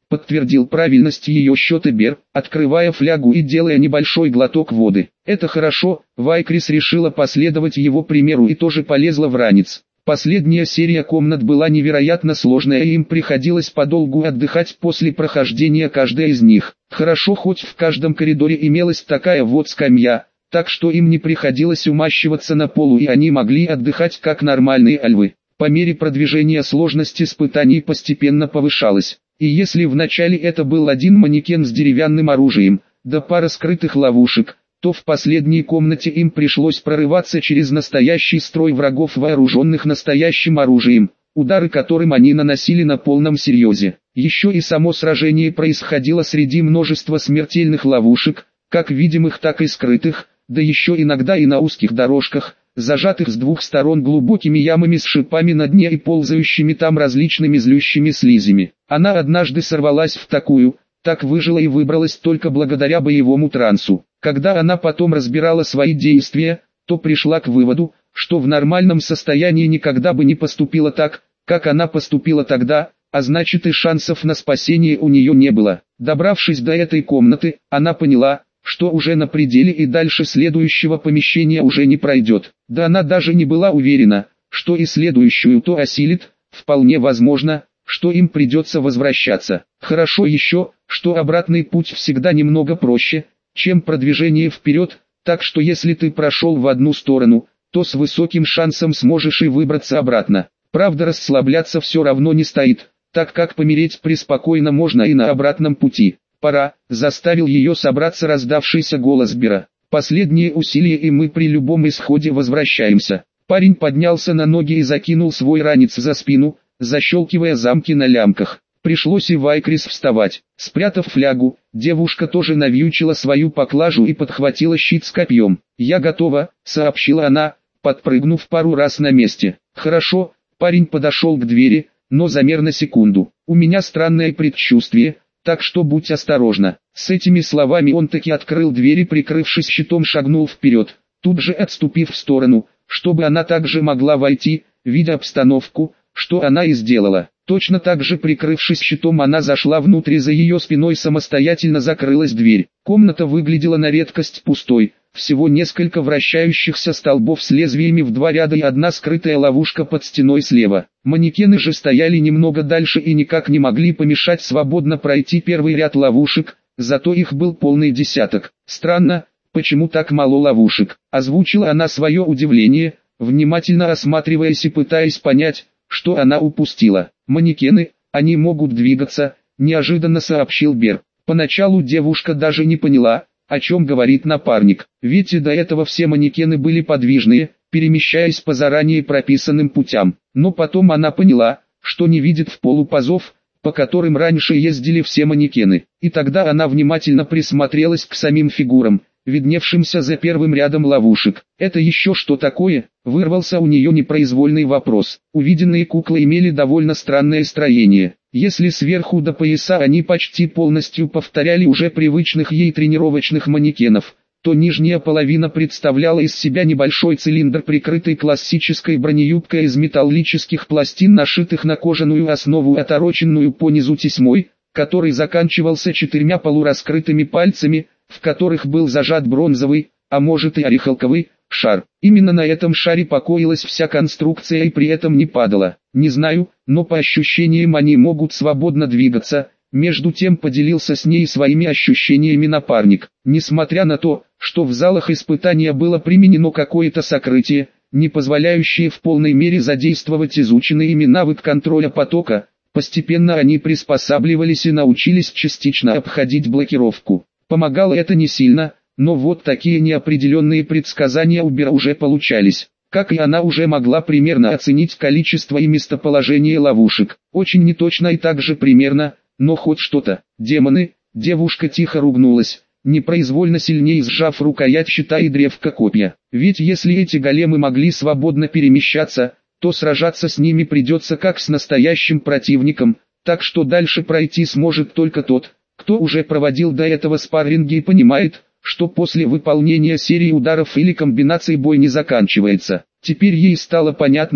подтвердил правильность ее счета Бер, открывая флягу и делая небольшой глоток воды. Это хорошо, Вайкрис решила последовать его примеру и тоже полезла в ранец. Последняя серия комнат была невероятно сложная и им приходилось подолгу отдыхать после прохождения каждой из них. Хорошо, хоть в каждом коридоре имелась такая вот скамья, так что им не приходилось умащиваться на полу и они могли отдыхать как нормальные альвы. По мере продвижения сложность испытаний постепенно повышалась. И если вначале это был один манекен с деревянным оружием, да пара скрытых ловушек, то в последней комнате им пришлось прорываться через настоящий строй врагов, вооруженных настоящим оружием, удары которым они наносили на полном серьезе. Еще и само сражение происходило среди множества смертельных ловушек, как видимых, так и скрытых, да еще иногда и на узких дорожках, зажатых с двух сторон глубокими ямами с шипами на дне и ползающими там различными злющими слизями. Она однажды сорвалась в такую, так выжила и выбралась только благодаря боевому трансу. Когда она потом разбирала свои действия, то пришла к выводу, что в нормальном состоянии никогда бы не поступила так, как она поступила тогда, а значит и шансов на спасение у нее не было. Добравшись до этой комнаты, она поняла, что уже на пределе и дальше следующего помещения уже не пройдет. Да она даже не была уверена, что и следующую то осилит, вполне возможно, что им придется возвращаться. Хорошо еще, что обратный путь всегда немного проще, чем продвижение вперед, так что если ты прошел в одну сторону, то с высоким шансом сможешь и выбраться обратно. Правда, расслабляться все равно не стоит, так как помереть преспокойно можно и на обратном пути. «Пора», — заставил ее собраться раздавшийся голос Бера. «Последние усилия и мы при любом исходе возвращаемся». Парень поднялся на ноги и закинул свой ранец за спину, защелкивая замки на лямках. Пришлось и Вайкрис вставать. Спрятав флягу, девушка тоже навьючила свою поклажу и подхватила щит с копьем. «Я готова», — сообщила она, подпрыгнув пару раз на месте. «Хорошо», — парень подошел к двери, но замер на секунду. «У меня странное предчувствие, так что будь осторожна». С этими словами он таки открыл дверь и, прикрывшись щитом, шагнул вперед, тут же отступив в сторону, чтобы она также могла войти, видя обстановку, что она и сделала. Точно так же, прикрывшись щитом, она зашла внутрь, и за ее спиной самостоятельно закрылась дверь. Комната выглядела на редкость пустой, всего несколько вращающихся столбов с лезвиями в два ряда и одна скрытая ловушка под стеной слева. Манекены же стояли немного дальше и никак не могли помешать свободно пройти первый ряд ловушек, зато их был полный десяток. «Странно, почему так мало ловушек?» — озвучила она свое удивление, внимательно осматриваясь и пытаясь понять, что она упустила. «Манекены, они могут двигаться», — неожиданно сообщил Бер. Поначалу девушка даже не поняла, о чем говорит напарник, ведь и до этого все манекены были подвижные, перемещаясь по заранее прописанным путям. Но потом она поняла, что не видит в полу пазов, по которым раньше ездили все манекены. И тогда она внимательно присмотрелась к самим фигурам, видневшимся за первым рядом ловушек. «Это еще что такое?» — вырвался у нее непроизвольный вопрос. Увиденные куклы имели довольно странное строение. Если сверху до пояса они почти полностью повторяли уже привычных ей тренировочных манекенов, то нижняя половина представляла из себя небольшой цилиндр, прикрытый классической бронеюбкой из металлических пластин, нашитых на кожаную основу, отороченную по низу тесьмой, который заканчивался четырьмя полураскрытыми пальцами, в которых был зажат бронзовый, а может и орехалковый, шар. Именно на этом шаре покоилась вся конструкция и при этом не падала. «Не знаю, но по ощущениям они могут свободно двигаться», между тем поделился с ней своими ощущениями напарник. Несмотря на то, что в залах испытания было применено какое-то сокрытие, не позволяющее в полной мере задействовать изученный ими навык контроля потока, постепенно они приспосабливались и научились частично обходить блокировку. Помогало это не сильно, но вот такие неопределенные предсказания у Бера уже получались. Как и она уже могла примерно оценить количество и местоположение ловушек. Очень неточно и также примерно, но хоть что-то. «Демоны!» — девушка тихо ругнулась, непроизвольно сильнее сжав рукоять щита и древко копья. Ведь если эти големы могли свободно перемещаться, то сражаться с ними придется как с настоящим противником, так что дальше пройти сможет только тот, кто уже проводил до этого спарринги и понимает, что после выполнения серии ударов или комбинаций бой не заканчивается. Теперь ей стало понятно,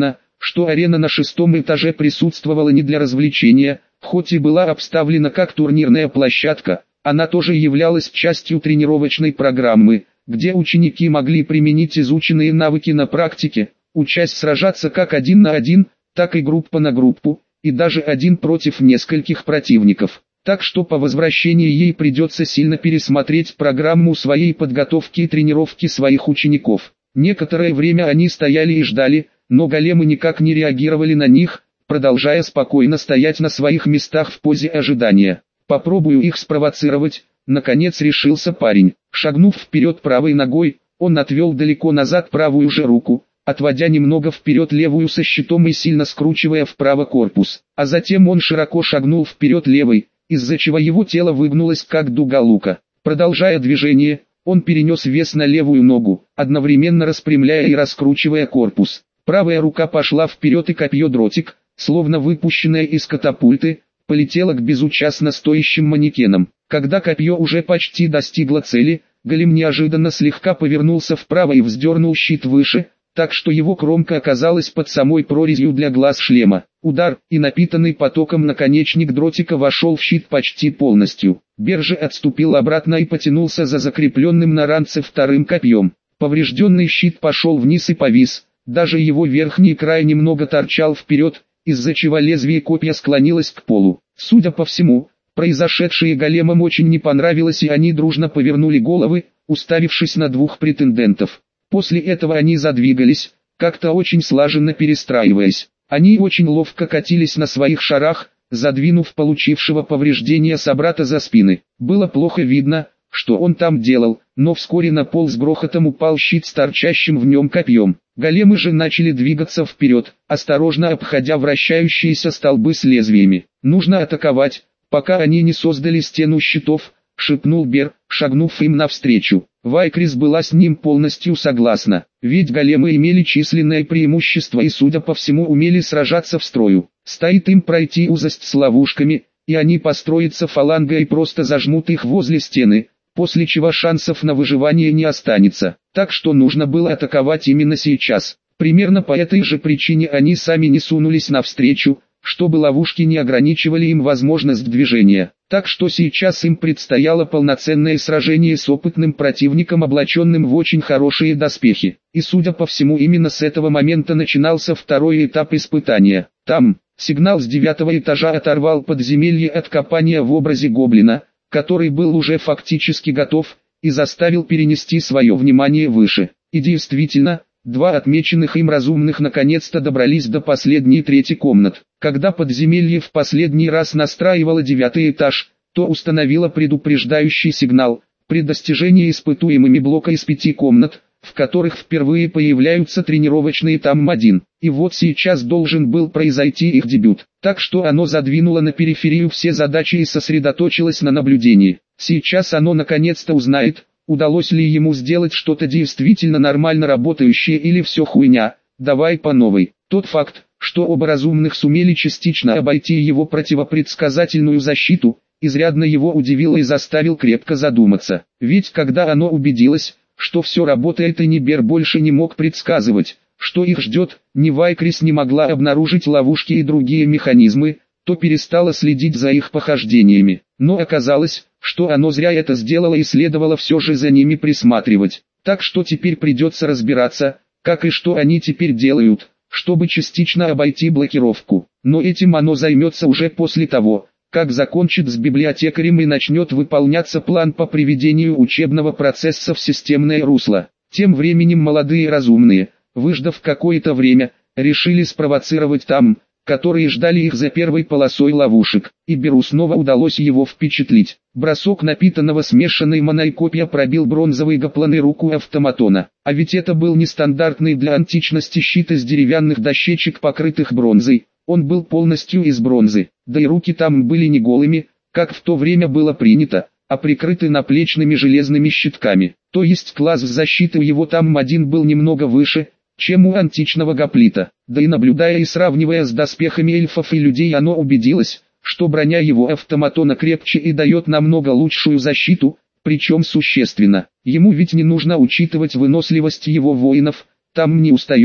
что арена на шестом этаже присутствовала не для развлечения, хоть и была обставлена как турнирная площадка, она тоже являлась частью тренировочной программы, где ученики могли применить изученные навыки на практике, учась сражаться как один на один, так и группа на группу, и даже один против нескольких противников. Так что по возвращении ей придется сильно пересмотреть программу своей подготовки и тренировки своих учеников. Некоторое время они стояли и ждали, но големы никак не реагировали на них, продолжая спокойно стоять на своих местах в позе ожидания. «Попробую их спровоцировать», — наконец решился парень. Шагнув вперед правой ногой, он отвел далеко назад правую же руку, отводя немного вперед левую со щитом и сильно скручивая вправо корпус. А затем он широко шагнул вперед левой, из-за чего его тело выгнулось как дуга лука. Продолжая движение, он перенес вес на левую ногу, одновременно распрямляя и раскручивая корпус. Правая рука пошла вперед, и копье-дротик, словно выпущенное из катапульты, полетело к безучастно стоящим манекенам. Когда копье уже почти достигло цели, голем неожиданно слегка повернулся вправо и вздернул щит выше, так что его кромка оказалась под самой прорезью для глаз шлема. Удар, и напитанный потоком наконечник дротика вошел в щит почти полностью. Бер же отступил обратно и потянулся за закрепленным на ранце вторым копьем. Поврежденный щит пошел вниз и повис, даже его верхний край немного торчал вперед, из-за чего лезвие копья склонилось к полу. Судя по всему, произошедшее големам очень не понравилось, и они дружно повернули головы, уставившись на двух претендентов. После этого они задвигались, как-то очень слаженно перестраиваясь. Они очень ловко катились на своих шарах, задвинув получившего повреждения собрата за спины. Было плохо видно, что он там делал, но вскоре на пол с грохотом упал щит с торчащим в нем копьем. Големы же начали двигаться вперед, осторожно обходя вращающиеся столбы с лезвиями. «Нужно атаковать, пока они не создали стену щитов», — шепнул Бер, шагнув им навстречу. Вайкрис была с ним полностью согласна, ведь големы имели численное преимущество и, судя по всему, умели сражаться в строю. Стоит им пройти узость с ловушками, и они построятся фалангой и просто зажмут их возле стены, после чего шансов на выживание не останется. Так что нужно было атаковать именно сейчас. Примерно по этой же причине они сами не сунулись навстречу, чтобы ловушки не ограничивали им возможность движения. Так что сейчас им предстояло полноценное сражение с опытным противником, облаченным в очень хорошие доспехи. И судя по всему, именно с этого момента начинался второй этап испытания. Там, сигнал с девятого этажа оторвал подземелье от копания в образе гоблина, который был уже фактически готов, и заставил перенести свое внимание выше. И действительно, два отмеченных им разумных наконец-то добрались до последней трети комнат. Когда подземелье в последний раз настраивало девятый этаж, то установило предупреждающий сигнал, при достижении испытуемыми блока из пяти комнат, в которых впервые появляются тренировочные там один. И вот сейчас должен был произойти их дебют. Так что оно задвинуло на периферию все задачи и сосредоточилось на наблюдении. Сейчас оно наконец-то узнает, удалось ли ему сделать что-то действительно нормально работающее или все хуйня, давай по новой. Тот факт, что оба разумных сумели частично обойти его противопредсказательную защиту, изрядно его удивил и заставил крепко задуматься. Ведь когда оно убедилось, что все работает и ни Бер больше не мог предсказывать, что их ждет, ни Вайкрис не могла обнаружить ловушки и другие механизмы, то перестала следить за их похождениями. Но оказалось, что оно зря это сделало и следовало все же за ними присматривать. Так что теперь придется разбираться, как и что они теперь делают, чтобы частично обойти блокировку. Но этим оно займется уже после того, как закончит с библиотекарем и начнет выполняться план по приведению учебного процесса в системное русло. Тем временем молодые разумные, выждав какое-то время, решили спровоцировать там, которые ждали их за первой полосой ловушек, и Беру снова удалось его впечатлить. Бросок напитанного смешанной маной копья пробил бронзовый гоплан и руку автоматона. А ведь это был нестандартный для античности щит из деревянных дощечек, покрытых бронзой. Он был полностью из бронзы, да и руки там были не голыми, как в то время было принято, а прикрыты наплечными железными щитками. То есть класс защиты у его там один был немного выше, чем у античного гоплита. Да и наблюдая и сравнивая с доспехами эльфов и людей, оно убедилось, что броня его автоматона крепче и дает намного лучшую защиту, причем существенно. Ему ведь не нужно учитывать выносливость его воинов, там не устают,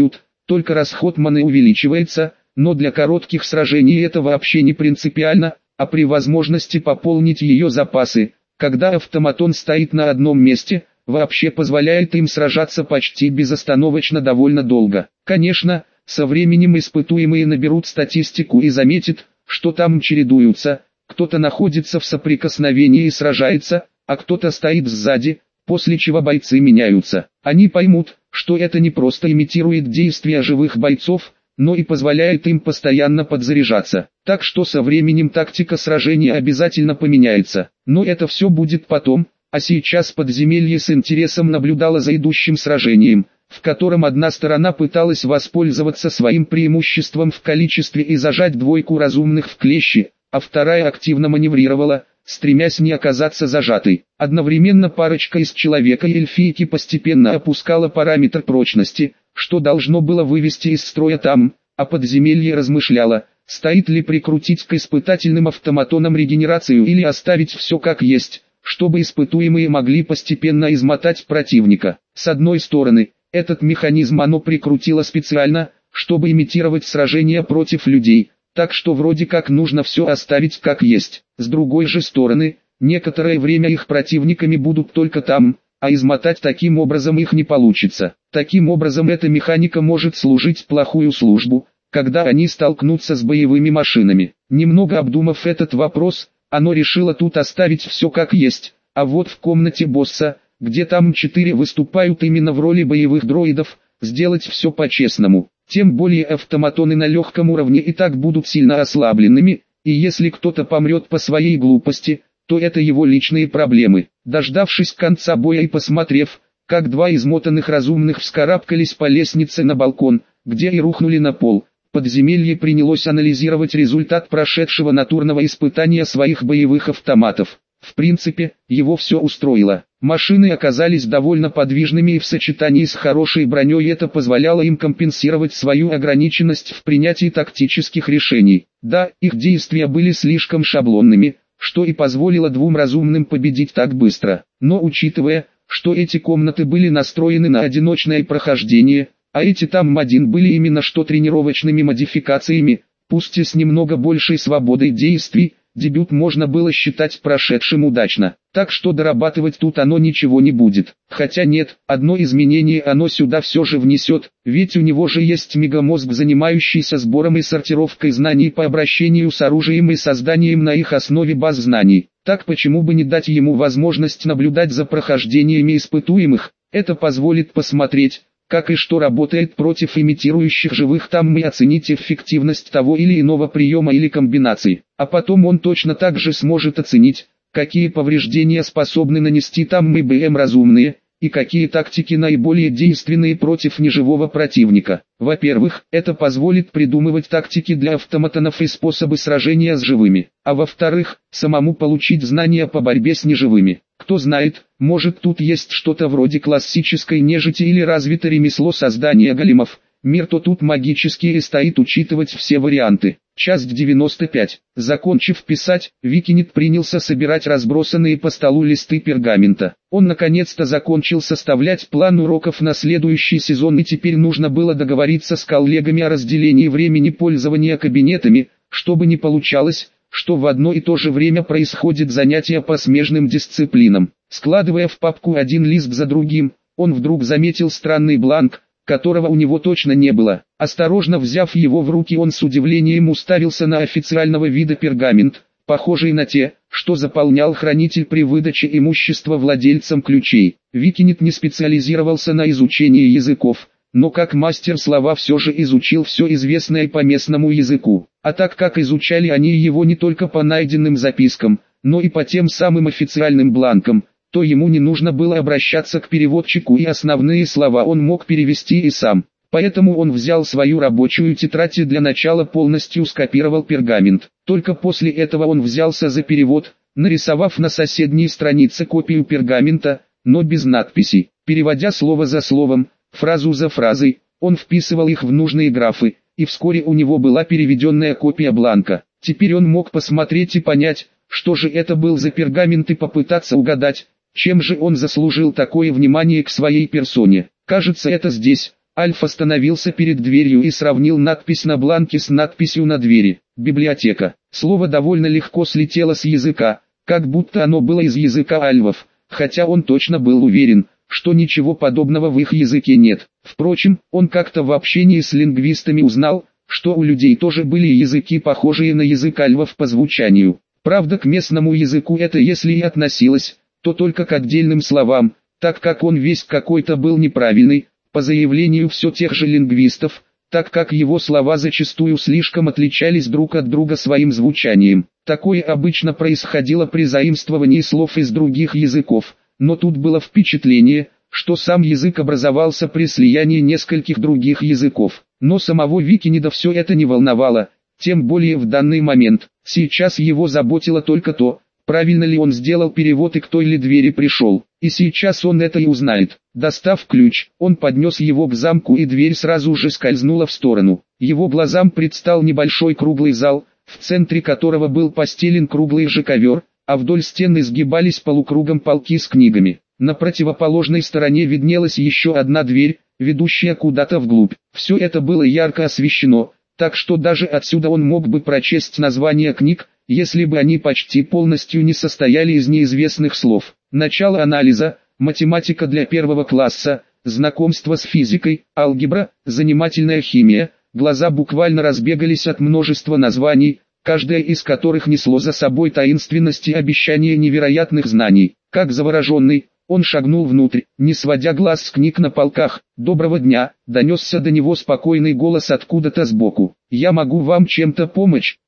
только расход маны увеличивается, но для коротких сражений это вообще не принципиально, а при возможности пополнить ее запасы, когда автоматон стоит на одном месте, вообще позволяет им сражаться почти безостановочно довольно долго. Конечно, со временем испытуемые наберут статистику и заметят, что там чередуются, кто-то находится в соприкосновении и сражается, а кто-то стоит сзади, после чего бойцы меняются. Они поймут, что это не просто имитирует действия живых бойцов, но и позволяет им постоянно подзаряжаться. Так что со временем тактика сражения обязательно поменяется. Но это все будет потом, а сейчас подземелье с интересом наблюдало за идущим сражением, в котором одна сторона пыталась воспользоваться своим преимуществом в количестве и зажать двойку разумных в клещи, а вторая активно маневрировала, стремясь не оказаться зажатой. Одновременно парочка из человека и эльфийки постепенно опускала параметр прочности, что должно было вывести из строя там, а подземелье размышляло, стоит ли прикрутить к испытательным автоматонам регенерацию или оставить все как есть, чтобы испытуемые могли постепенно измотать противника. С одной стороны, этот механизм оно прикрутило специально, чтобы имитировать сражения против людей, так что вроде как нужно все оставить как есть. С другой же стороны, некоторое время их противниками будут только там, а измотать таким образом их не получится. Таким образом эта механика может служить плохую службу, когда они столкнутся с боевыми машинами. Немного обдумав этот вопрос, оно решило тут оставить все как есть, а вот в комнате босса, где там четыре выступают именно в роли боевых дроидов, сделать все по-честному. Тем более автоматоны на легком уровне и так будут сильно ослабленными, и если кто-то помрет по своей глупости, то это его личные проблемы. Дождавшись конца боя и посмотрев, как два измотанных разумных вскарабкались по лестнице на балкон, где и рухнули на пол, подземелье принялось анализировать результат прошедшего натурного испытания своих боевых автоматов. В принципе, его все устроило. Машины оказались довольно подвижными и в сочетании с хорошей броней это позволяло им компенсировать свою ограниченность в принятии тактических решений. Да, их действия были слишком шаблонными, что и позволило двум разумным победить так быстро. Но учитывая, что эти комнаты были настроены на одиночное прохождение, а эти там один были именно что тренировочными модификациями, пусть и с немного большей свободой действий, дебют можно было считать прошедшим удачно. Так что дорабатывать тут оно ничего не будет. Хотя нет, одно изменение оно сюда все же внесет, ведь у него же есть мегамозг, занимающийся сбором и сортировкой знаний по обращению с оружием и созданием на их основе баз знаний. Так почему бы не дать ему возможность наблюдать за прохождениями испытуемых? Это позволит посмотреть, как и что работает против имитирующих живых там и оценить эффективность того или иного приема или комбинации. А потом он точно так же сможет оценить, какие повреждения способны нанести там и БМ разумные, и какие тактики наиболее действенные против неживого противника. Во-первых, это позволит придумывать тактики для автоматонов и способы сражения с живыми. А во-вторых, самому получить знания по борьбе с неживыми. Кто знает, может тут есть что-то вроде классической нежити или развито ремесло создания големов. Мир-то тут магический и стоит учитывать все варианты. Часть девяносто пять. Закончив писать, Викинит принялся собирать разбросанные по столу листы пергамента. Он наконец-то закончил составлять план уроков на следующий сезон, и теперь нужно было договориться с коллегами о разделении времени пользования кабинетами, чтобы не получалось, что в одно и то же время происходит занятия по смежным дисциплинам. Складывая в папку один лист за другим, он вдруг заметил странный бланк, которого у него точно не было. Осторожно взяв его в руки, он с удивлением уставился на официального вида пергамент, похожий на те, что заполнял хранитель при выдаче имущества владельцам ключей. Викинит не специализировался на изучении языков, но как мастер слова все же изучил все известное по местному языку. А так как изучали они его не только по найденным запискам, но и по тем самым официальным бланкам, то ему не нужно было обращаться к переводчику, и основные слова он мог перевести и сам. Поэтому он взял свою рабочую тетрадь и для начала полностью скопировал пергамент. Только после этого он взялся за перевод, нарисовав на соседней странице копию пергамента, но без надписей. Переводя слово за словом, фразу за фразой, он вписывал их в нужные графы, и вскоре у него была переведенная копия бланка. Теперь он мог посмотреть и понять, что же это был за пергамент, и попытаться угадать, чем же он заслужил такое внимание к своей персоне. Кажется, это здесь. Альф остановился перед дверью и сравнил надпись на бланке с надписью на двери. Библиотека. Слово довольно легко слетело с языка, как будто оно было из языка альвов, хотя он точно был уверен, что ничего подобного в их языке нет. Впрочем, он как-то в общении с лингвистами узнал, что у людей тоже были языки, похожие на язык альвов по звучанию. Правда, к местному языку это если и относилось, то только к отдельным словам, так как он весь какой-то был неправильный, по заявлению все тех же лингвистов, так как его слова зачастую слишком отличались друг от друга своим звучанием. Такое обычно происходило при заимствовании слов из других языков, но тут было впечатление, что сам язык образовался при слиянии нескольких других языков. Но самого Викинеда все это не волновало, тем более в данный момент. Сейчас его заботило только то, правильно ли он сделал перевод и к той ли двери пришел. И сейчас он это и узнает. Достав ключ, он поднес его к замку, и дверь сразу же скользнула в сторону. Его глазам предстал небольшой круглый зал, в центре которого был постелен круглый же ковер, а вдоль стен изгибались полукругом полки с книгами. На противоположной стороне виднелась еще одна дверь, ведущая куда-то вглубь. Все это было ярко освещено, так что даже отсюда он мог бы прочесть названия книг, если бы они почти полностью не состояли из неизвестных слов. Начало анализа, математика для первого класса, знакомство с физикой, алгебра, занимательная химия. Глаза буквально разбегались от множества названий, каждое из которых несло за собой таинственность и обещание невероятных знаний. Как завороженный, он шагнул внутрь, не сводя глаз с книг на полках. «Доброго дня», — донесся до него спокойный голос откуда-то сбоку. «Я могу вам чем-то помочь?»